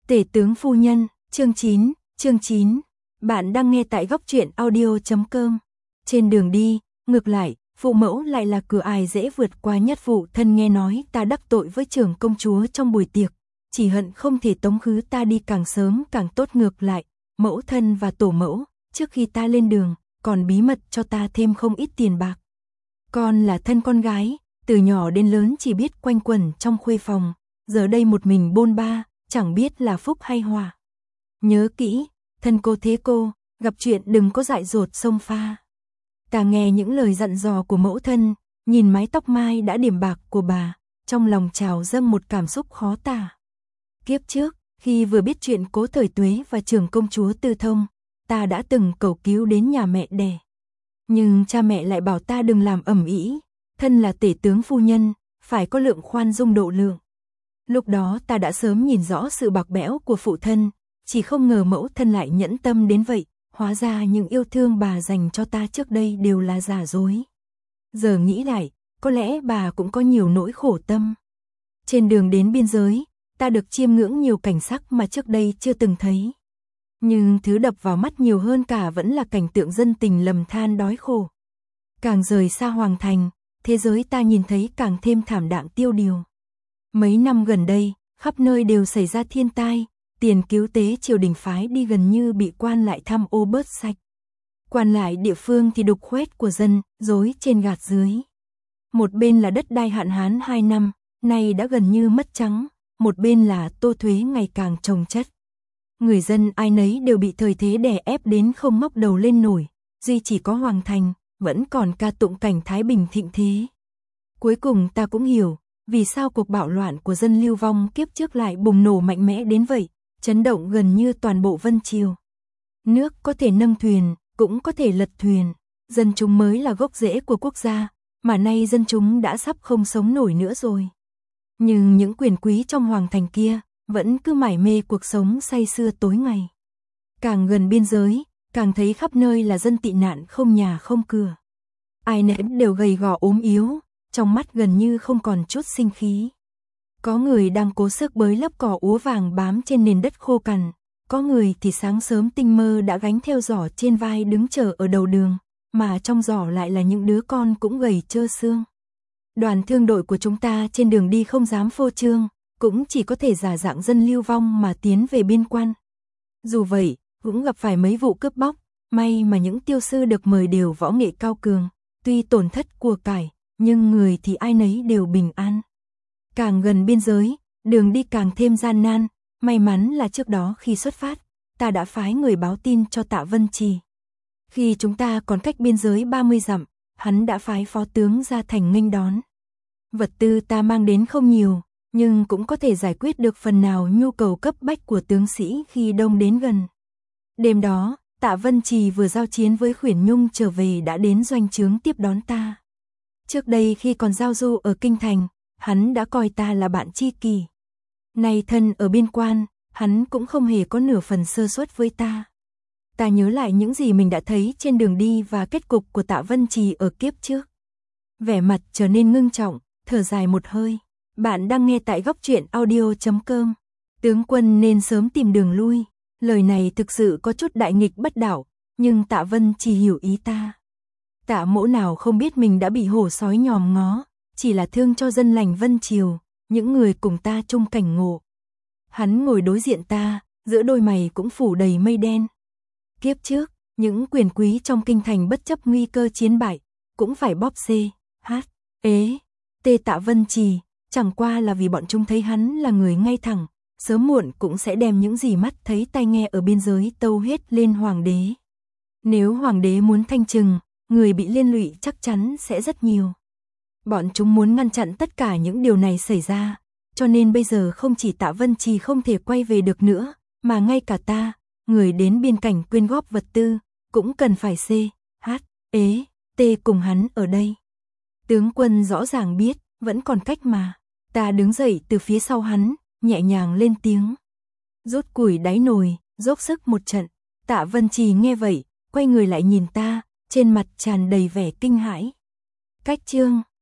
Tể tướng phu nhân, chương 9. Bạn đang nghe tại góc truyện audio.com. Trên đường đi, ngược lại, phụ mẫu lại là cửa ải dễ vượt qua nhất. Phụ thân nghe nói ta đắc tội với trưởng công chúa trong buổi tiệc, chỉ hận không thể tống khứ ta đi càng sớm càng tốt. Ngược lại, mẫu thân và tổ mẫu, trước khi ta lên đường, còn bí mật cho ta thêm không ít tiền bạc. Con là thân con gái, từ nhỏ đến lớn chỉ biết quanh quẩn trong khuê phòng, giờ đây một mình bôn ba, chẳng biết là phúc hay họa. Nhớ kỹ, thân cô thế cô, gặp chuyện đừng có dại dột xông pha. Ta nghe những lời dặn dò của mẫu thân, nhìn mái tóc mai đã điểm bạc của bà, trong lòng trào dâng một cảm xúc khó tả. Kiếp trước, khi vừa biết chuyện Cố Thời Tuế và trưởng công chúa Tư Thông, ta đã từng cầu cứu đến nhà mẹ đẻ. Nhưng cha mẹ lại bảo ta đừng làm ầm ĩ, thân là tể tướng phu nhân, phải có lượng khoan dung độ lượng. Lúc đó ta đã sớm nhìn rõ sự bạc bẽo của phụ thân, chỉ không ngờ mẫu thân lại nhẫn tâm đến vậy, hóa ra những yêu thương bà dành cho ta trước đây đều là giả dối. Giờ nghĩ lại, có lẽ bà cũng có nhiều nỗi khổ tâm. Trên đường đến biên giới, ta được chiêm ngưỡng nhiều cảnh sắc mà trước đây chưa từng thấy. Nhưng thứ đập vào mắt nhiều hơn cả vẫn là cảnh tượng dân tình lầm than đói khổ. Càng rời xa hoàng thành, thế giới ta nhìn thấy càng thêm thảm đạm tiêu điều. Mấy năm gần đây, khắp nơi đều xảy ra thiên tai, tiền cứu tế triều đình phái đi gần như bị quan lại tham ô bớt sạch. Quan lại địa phương thì đục khoét của dân, dối trên gạt dưới. Một bên là đất đai hạn hán 2 năm, nay đã gần như mất trắng, một bên là tô thuế ngày càng chồng chất. Người dân ai nấy đều bị thời thế đè ép đến không ngóc đầu lên nổi, duy chỉ có hoàng thành, vẫn còn ca tụng cảnh thái bình thịnh thế. Cuối cùng ta cũng hiểu, vì sao cuộc bạo loạn của dân Lưu Vong kiếp trước lại bùng nổ mạnh mẽ đến vậy, chấn động gần như toàn bộ Vân Triều. Nước có thể nâng thuyền, cũng có thể lật thuyền, dân chúng mới là gốc rễ của quốc gia, mà nay dân chúng đã sắp không sống nổi nữa rồi. Nhưng những quyền quý trong hoàng thành kia, vẫn cứ mải mê cuộc sống say sưa tối ngày. Càng gần biên giới, càng thấy khắp nơi là dân tị nạn không nhà không cửa. Ai nấy đều gầy gò ốm yếu, trong mắt gần như không còn chút sinh khí. Có người đang cố sức bới lấp cỏ úa vàng bám trên nền đất khô cằn, có người thì sáng sớm tinh mơ đã gánh theo giỏ trên vai đứng chờ ở đầu đường, mà trong giỏ lại là những đứa con cũng gầy trơ xương. Đoàn thương đội của chúng ta trên đường đi không dám phô trương, cũng chỉ có thể giả dạng dân Lưu Vong mà tiến về biên quan. Dù vậy, cũng gặp phải mấy vụ cướp bóc, may mà những tiêu sư được mời đều võ nghệ cao cường, tuy tổn thất của cải, nhưng người thì ai nấy đều bình an. Càng gần biên giới, đường đi càng thêm gian nan, may mắn là trước đó khi xuất phát, ta đã phái người báo tin cho Tạ Vân Trì. Khi chúng ta còn cách biên giới 30 dặm, hắn đã phái phó tướng ra thành nghênh đón. Vật tư ta mang đến không nhiều, nhưng cũng có thể giải quyết được phần nào nhu cầu cấp bách của tướng sĩ khi đông đến gần. Đêm đó, Tạ Vân Trì vừa giao chiến với Khuyển Nhung trở về đã đến doanh trướng tiếp đón ta. Trước đây khi còn giao du ở Kinh Thành, hắn đã coi ta là bạn tri kỷ. Nay thân ở biên quan, hắn cũng không hề có nửa phần sơ suất với ta. Ta nhớ lại những gì mình đã thấy trên đường đi và kết cục của Tạ Vân Trì ở kiếp trước. Vẻ mặt trở nên ngưng trọng, thở dài một hơi. Bạn đang nghe tại góc truyện audio.com. Tướng quân nên sớm tìm đường lui. Lời này thực sự có chút đại nghịch bất đạo, nhưng Tạ Vân Trì hiểu ý ta. Tạ mỗ nào không biết mình đã bị hổ sói nhòm ngó, chỉ là thương cho dân lành Vân Triều, những người cùng ta chung cảnh ngộ. Hắn ngồi đối diện ta, giữa đôi mày cũng phủ đầy mây đen. Kiếp trước, những quyền quý trong kinh thành bất chấp nguy cơ chiến bại, cũng phải bóp tê Tạ Vân Trì, chẳng qua là vì bọn chúng thấy hắn là người ngay thẳng, sớm muộn cũng sẽ đem những gì mắt thấy tai nghe ở biên giới tâu hết lên hoàng đế. Nếu hoàng đế muốn thanh trừng, người bị liên lụy chắc chắn sẽ rất nhiều. Bọn chúng muốn ngăn chặn tất cả những điều này xảy ra, cho nên bây giờ không chỉ Tạ Vân Trì không thể quay về được nữa, mà ngay cả ta, người đến biên cảnh quyên góp vật tư, cũng cần phải cùng hắn ở đây. Tướng quân rõ ràng biết, vẫn còn cách mà. Ta đứng dậy từ phía sau hắn, nhẹ nhàng lên tiếng. Rút củi đáy nồi, dốc sức một trận. Tạ Vân Trì nghe vậy, quay người lại nhìn ta, trên mặt tràn đầy vẻ kinh hãi. Cách chương